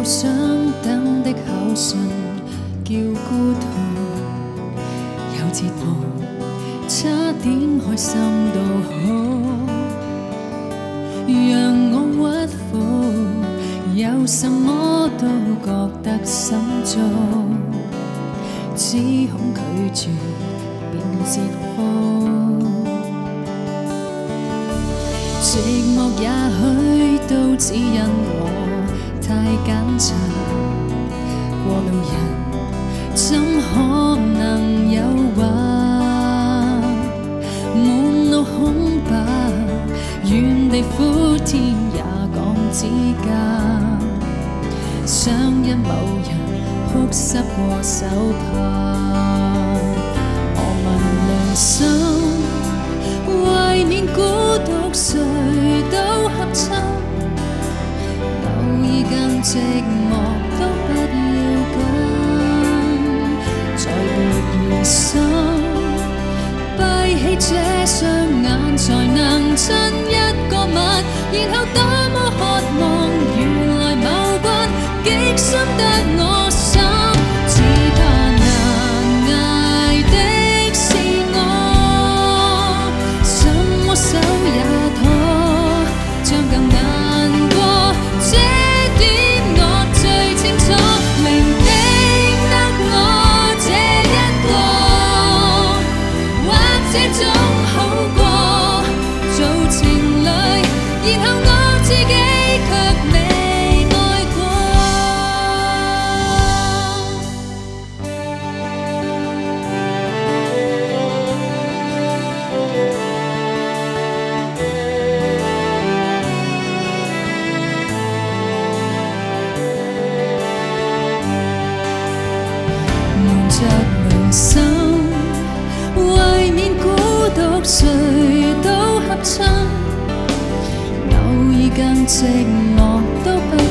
想等的口信叫孤獨，有折磨，差點開心都好，讓我屈服，有什麼都覺得心足，只恐拒絕變折服。寂寞也許都只因我太揀擇，過路人怎可能誘惑？滿腦空白，原地呼天也講指甲，想因某人哭濕過手帕。我問良心，為免孤獨誰都合襯，偶爾更寂寞都不要緊，再沒疑心，閉起這雙眼才能親一個吻，然後多麼渴望原來某關極深得我心，只怕難捱的是我，什麼手也拖，將更難過，這點我最清楚，明的得我這一個，或者總好過做情侶，然後我自己卻未愛過。瞞着良心，為免孤獨誰都合襯，偶爾更寂寞都不